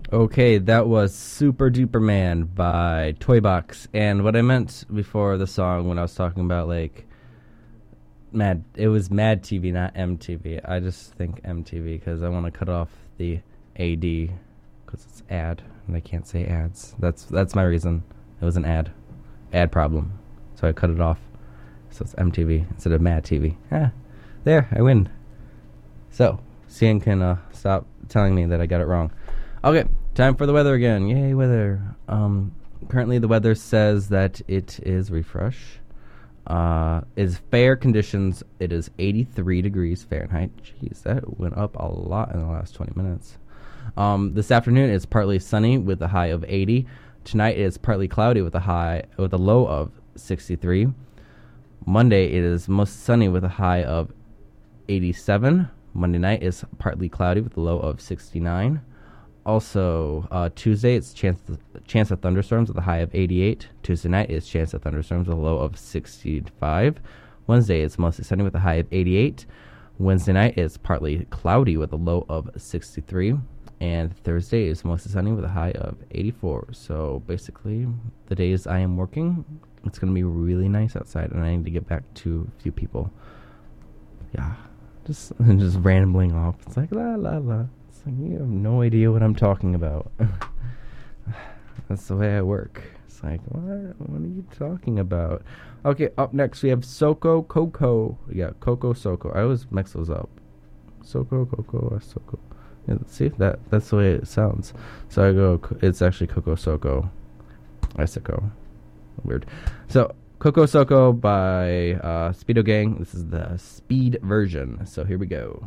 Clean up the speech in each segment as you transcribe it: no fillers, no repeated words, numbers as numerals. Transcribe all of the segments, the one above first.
Okay, that was Super Duper Man by Toybox. And what I meant before the song when I was talking about, like, it was Mad TV, not MTV. I just think MTV because I want to cut off the AD because it's ad, and I can't say ads. That's my reason. It was an ad problem. So I cut it off. So it's MTV instead of Mad TV. There, I win. So, Cian can stop telling me that I got it wrong. Okay, time for the weather again. Yay, weather. Currently the weather says that it is refresh. Is fair conditions. It is 83 degrees Fahrenheit. Jeez, that went up a lot in the last 20 minutes. This afternoon it's partly sunny with a high of 80. Tonight it is partly cloudy with a low of 63. Monday it is most sunny with a high of 87. Monday night is partly cloudy with a low of 69. Also, Tuesday, it's chance of thunderstorms with a high of 88. Tuesday night is chance of thunderstorms with a low of 65. Wednesday, it's mostly sunny with a high of 88. Wednesday night is partly cloudy with a low of 63. And Thursday is mostly sunny with a high of 84. So, basically, the days I am working, it's going to be really nice outside, and I need to get back to a few people. Yeah, just rambling off. It's like, la, la, la. Like, you have no idea what I'm talking about. That's the way I work. It's like, what are you talking about? Okay, up next we have Soko Coco. Yeah, Coco Soko. I always mix those up. Soko Coco Soko. Yeah, see, that's the way it sounds. So I go, it's actually Coco Soko. Isoko. Weird. So, Coco Soko by Speedo Gang. This is the speed version. So here we go.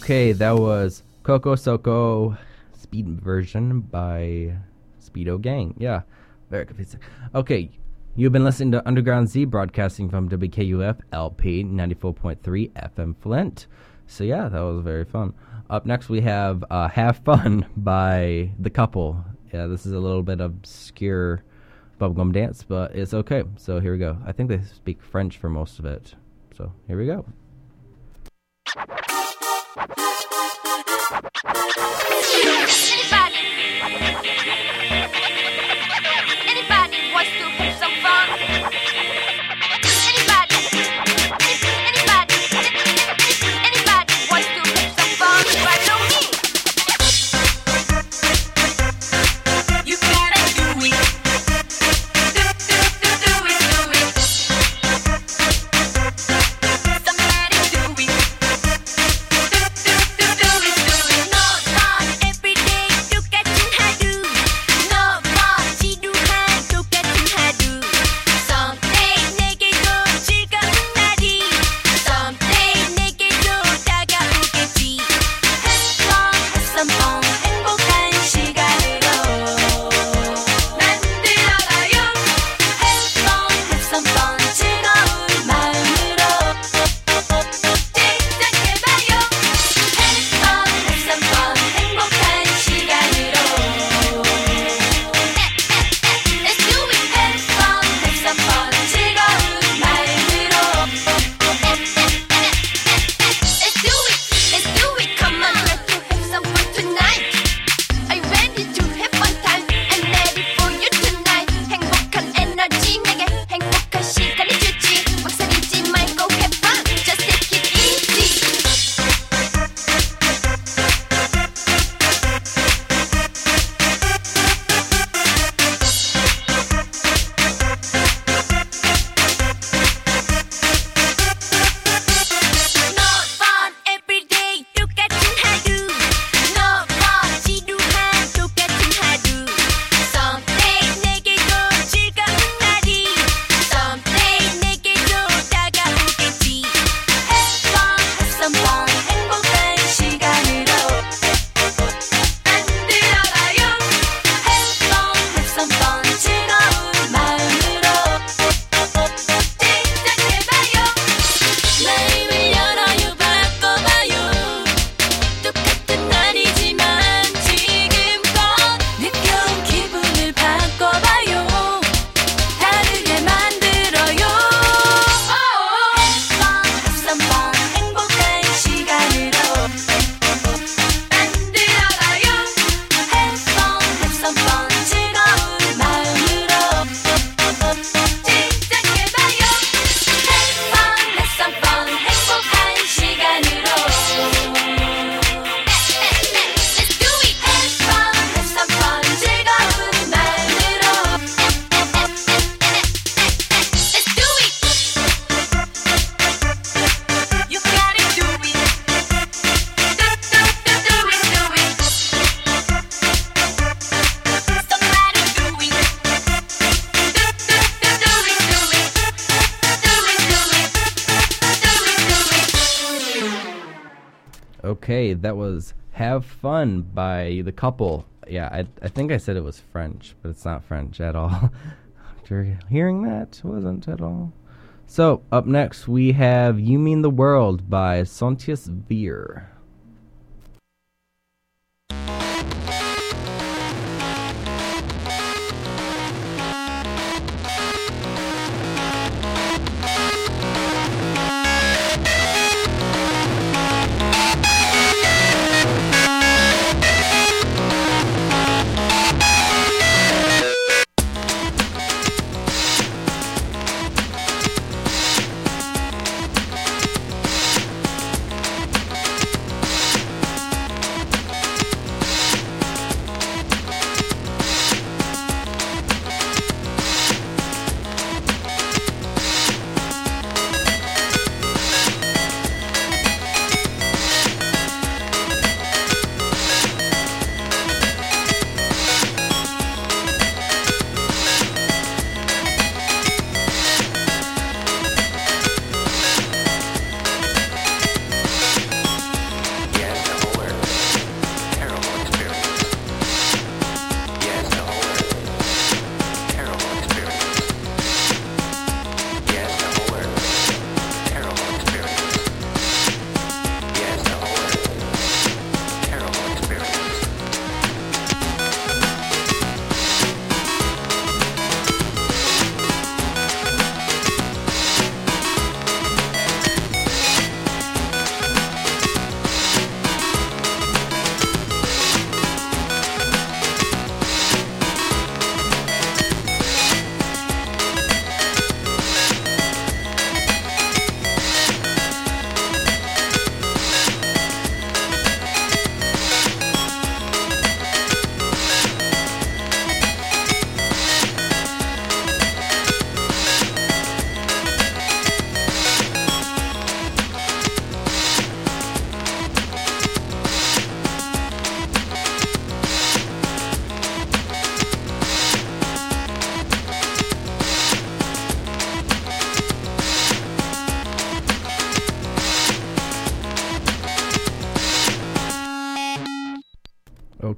Okay, that was Coco Soko Speed Version by Speedo Gang. Yeah, very confusing. Okay, you've been listening to Underground Z broadcasting from WKUF LP 94.3 FM Flint. So yeah, that was very fun. Up next we have Have Fun by The Couple. Yeah, this is a little bit obscure bubblegum dance, but it's okay. So here we go. I think they speak French for most of it. So here we go. Anybody wants to have some fun? Anybody wants to have some fun? Follow me. You gotta do it. Do it. Somebody do it. Do it. No fun every day. 똑같은 하루. No fun 지루한 똑같은 하루. Someday 내게도 즐거운 날이. Someday 내게도 다가오겠지. Have fun, have some fun. 행복한 시간으로 만들어가요. Have fun, have some fun. 즐거운 마음으로 시작해봐요. Have fun, have some fun. 행복한 시간으로 Let's do it. Have fun, have some fun. 즐거운 마음으로 Let's do it. Come on, let's have some fun tonight. Are you ready to have fun time? I'm ready for you tonight. 행복한 에너지 내게 행복한 시간을 주지. 망설이지 말고 have fun. Just take it easy. No fun every day. 똑같은 하루. No fun 지루한 똑같은 하루. Someday 내게도 즐거운 날이. Someday 내게도 다가오겠지. Have fun, have some fun. 행복한 시간으로 만들어가요. Have fun, have some fun. 즐거운 마음으로 시작해봐요. 마음을 열어요. 바꿔봐요. 똑같은 날이지만 지금껏 느껴온 기분을 바꿔봐요. 다르게 만들어요. Have fun, have some fun. 행복한 시간으로 만들어가요. Have fun, have some fun. 즐거운 마음으로 시작해봐요. Have fun, have some fun. 행복한 시간으로 Let's do it. Have fun, have some fun. 즐거운 마음으로 Let's do it. You gotta do it. Do it. Somebody do it. Okay, that was Have Fun by The Couple. Yeah, I think I said it was French, but it's not French at all. After hearing that, it wasn't at all. So, up next, we have You Mean the World by Sontius Veer.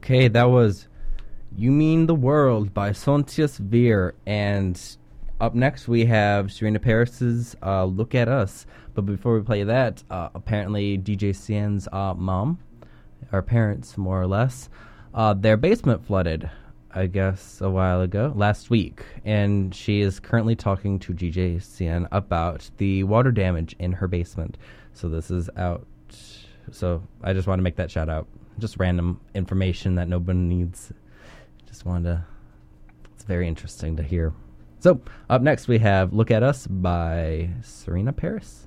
Okay, that was You Mean the World by Sontius Veer. And up next we have Serena Paris's Look at Us. But before we play that, apparently DJ Cien's mom, or parents more or less, their basement flooded, I guess, a while ago, last week. And she is currently talking to DJ Cien about the water damage in her basement. So this is out. So I just want to make that shout out. Just random information that nobody needs. Just wanted to... It's very interesting to hear. So, up next we have Look at Us by Serena Paris.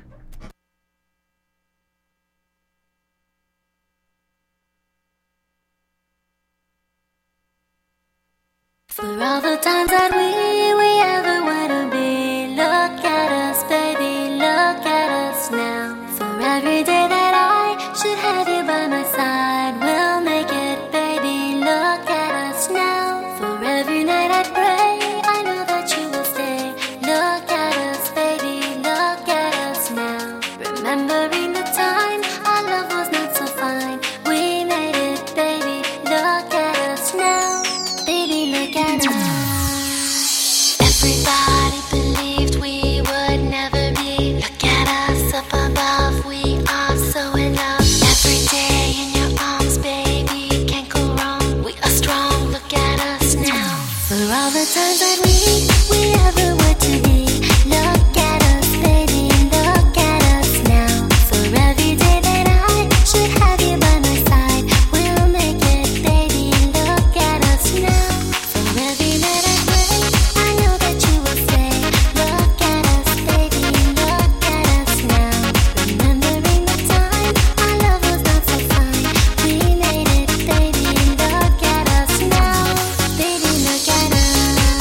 For all the times that we ever want to be, look at us, baby, look at us now. For every day that I should have you by my side, we'll make it, baby, look at us now. For every night I pray, I know that you will stay. Look at us, baby, look at us now. Remembering the time our love was not so fine, we made it, baby, look at us now. Baby, look at us. Everybody believed we would never be. Look at us up above, we are so in love. Every day in your arms, baby, can't go wrong. We are strong, look at us now. For all the times that we ever were to be. Look at us, baby, look at us now. For every day that I should have you by my side, we'll make it, baby, look at us now. For every night I pray, I know that you will say, look at us, baby, look at us now. Remembering the time our love was not so fine, we made it, baby, look at us now. Baby, look at us.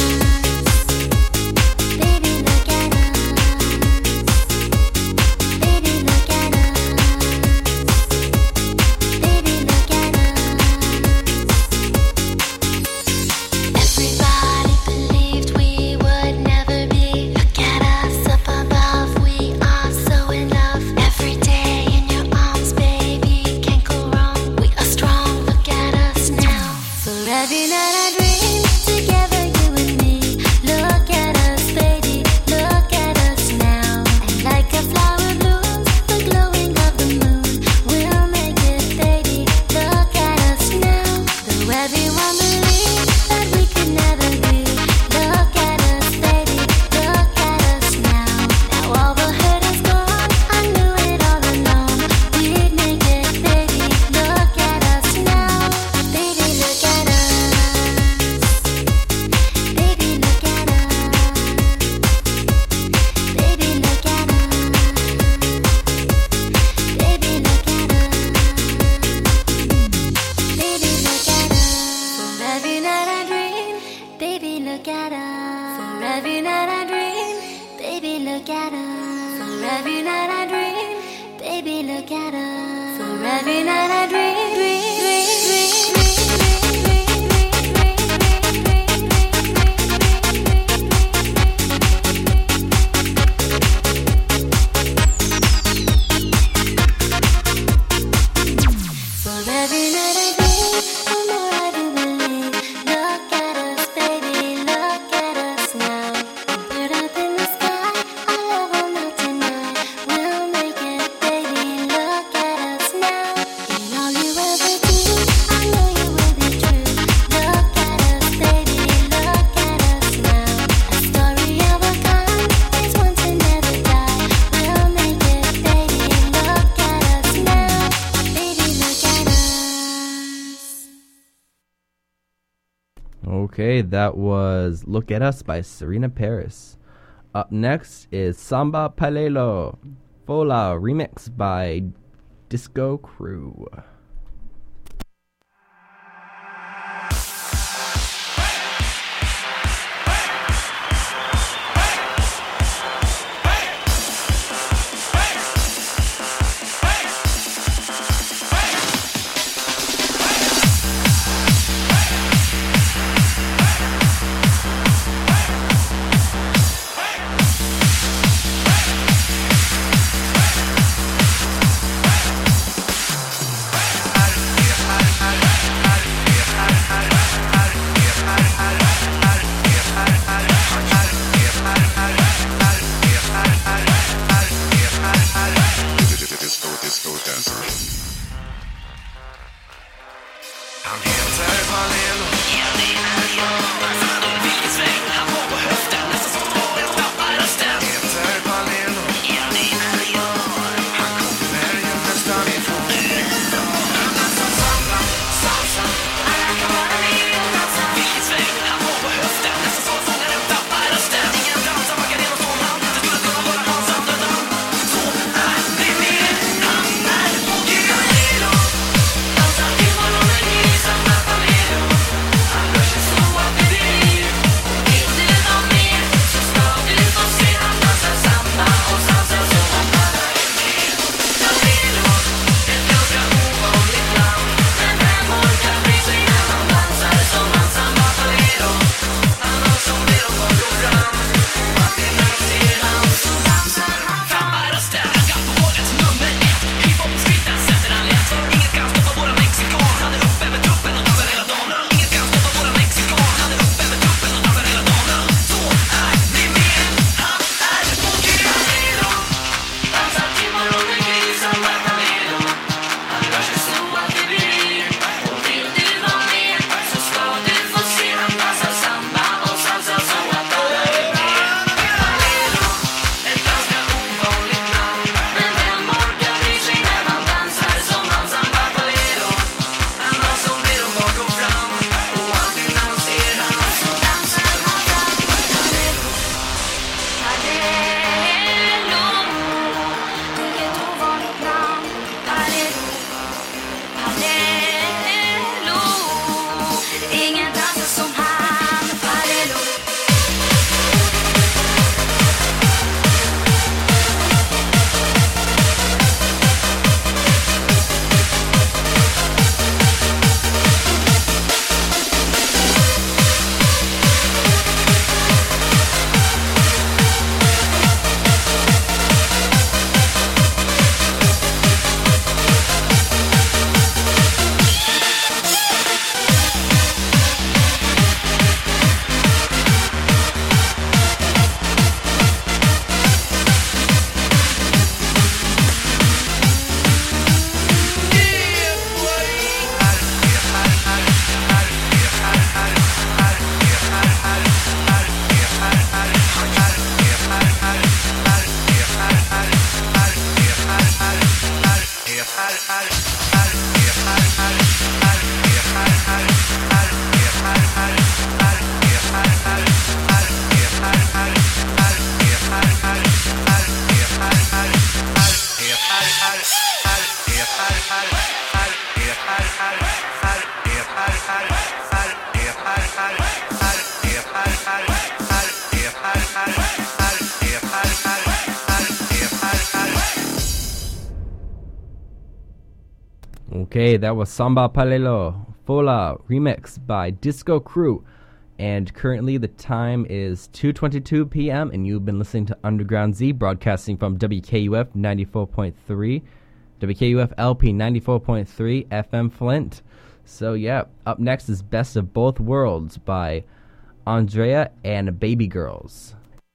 Baby, look at us. Baby, look at us. Baby, look at us. Everybody believed we would never be. Look at us up above, we are so in love. Every day in your arms, baby, can't go wrong. We are strong, look at us now. For every night I dream together, you and me. Look at us, baby, look at us now. And like a flower blooms, the glowing of the moon, we'll make it, baby, look at us now. Though everyone believes that we could never be. Look at us, baby, look at us now. Now all the hurt is gone, I knew it all along. We'd make it, baby, look at us now. Baby, look at us. Baby, look at us. Baby, look at us. Baby, look at us. Baby, look at us. For every night I dream, baby, look at us. For every night I dream, baby, look at us. For every night I dream, baby, look at us. For every night I dream, For every night I dream, the more I do believe. Look at us, baby, look at us now. Put up in the sky, our love will not deny. We'll make it, baby, look at us now. In all you ever do, I know you will be true. Look at us, baby, look at us now. A story of a kind is one to never die. We'll make it, baby, look at us now. Baby, look at us. Okay, that was Look at Us by Serena Paris. Up next is Samba Palelo, Fola, remix by Disco Crew. Okay, that was Samba Palelo Fola remix by Disco Crew. And currently the time is 2:22 p.m. and you've been listening to Underground Z, broadcasting from WKUF 94.3, WKUF LP 94.3 FM Flint. So yeah, up next is Best of Both Worlds by Andrea and Baby Girls.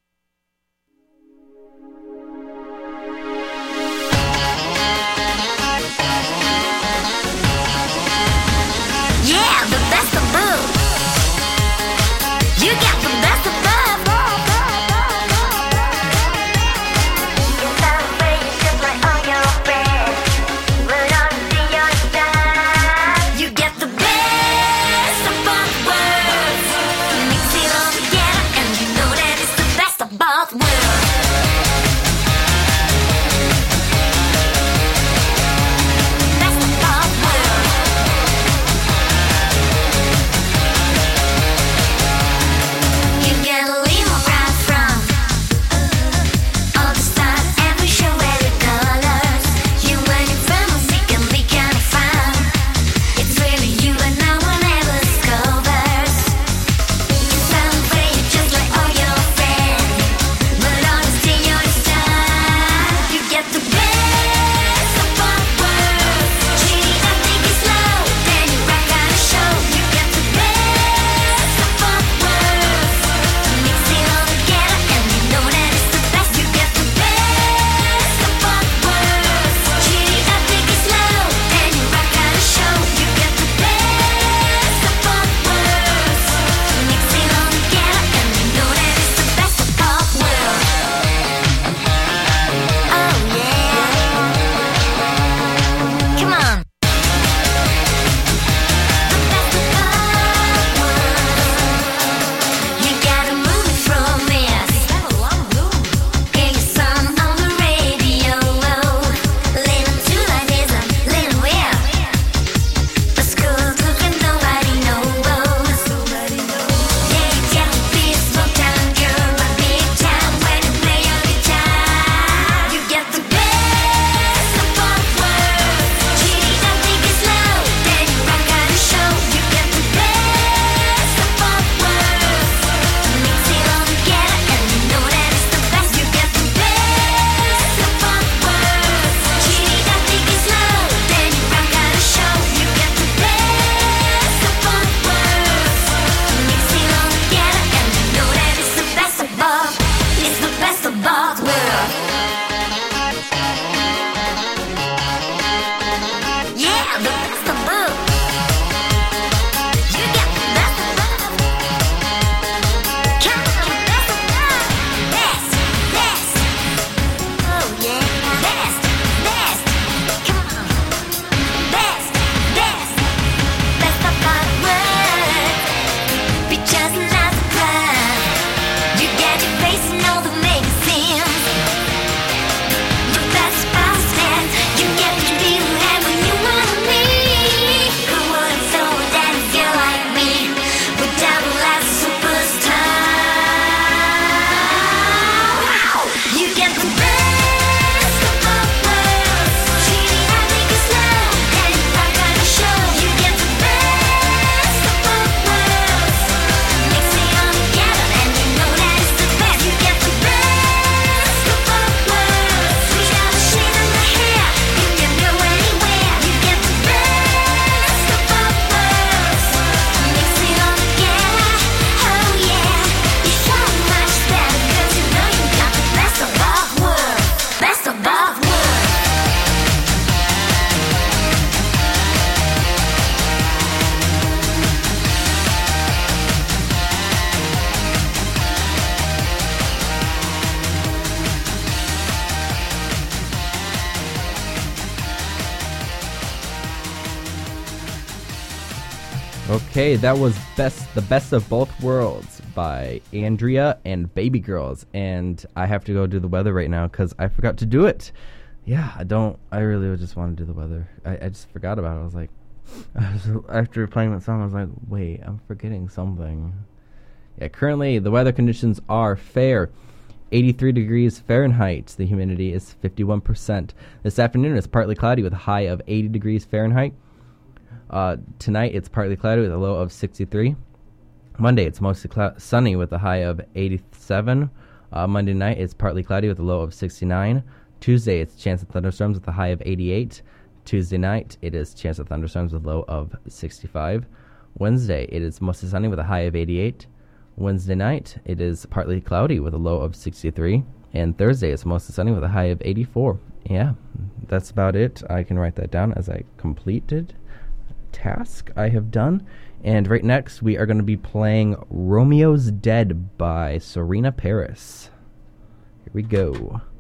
Yeah, the best of both. You got the best of both. You celebrate just like all your friends. We're on to your side. You get the best of both worlds. Mix it all together, and you know that it's the Okay, that was the best of both worlds by Andrea and Baby Girls, and I have to go do the weather right now because I forgot to do it. Yeah, I really just want to do the weather. I just forgot about it. I was like, after playing that song, I was like, wait, I'm forgetting something. Yeah, currently the weather conditions are fair. 83 degrees Fahrenheit. The humidity is 51%. This afternoon it's partly cloudy with a high of 80 degrees Fahrenheit. Tonight it's partly cloudy with a low of 63. Monday it's mostly sunny with a high of 87. Monday night it's partly cloudy with a low of 69. Tuesday it's chance of thunderstorms with a high of 88. Tuesday night it is chance of thunderstorms with a low of 65. Wednesday it is mostly sunny with a high of 88. Wednesday night it is partly cloudy with a low of 63. And Thursday it's mostly sunny with a high of 84. Yeah, that's about it. I can write that down as I completed task I have done. And right next we are going to be playing Romeo's Dead by Serena Paris. Here we go.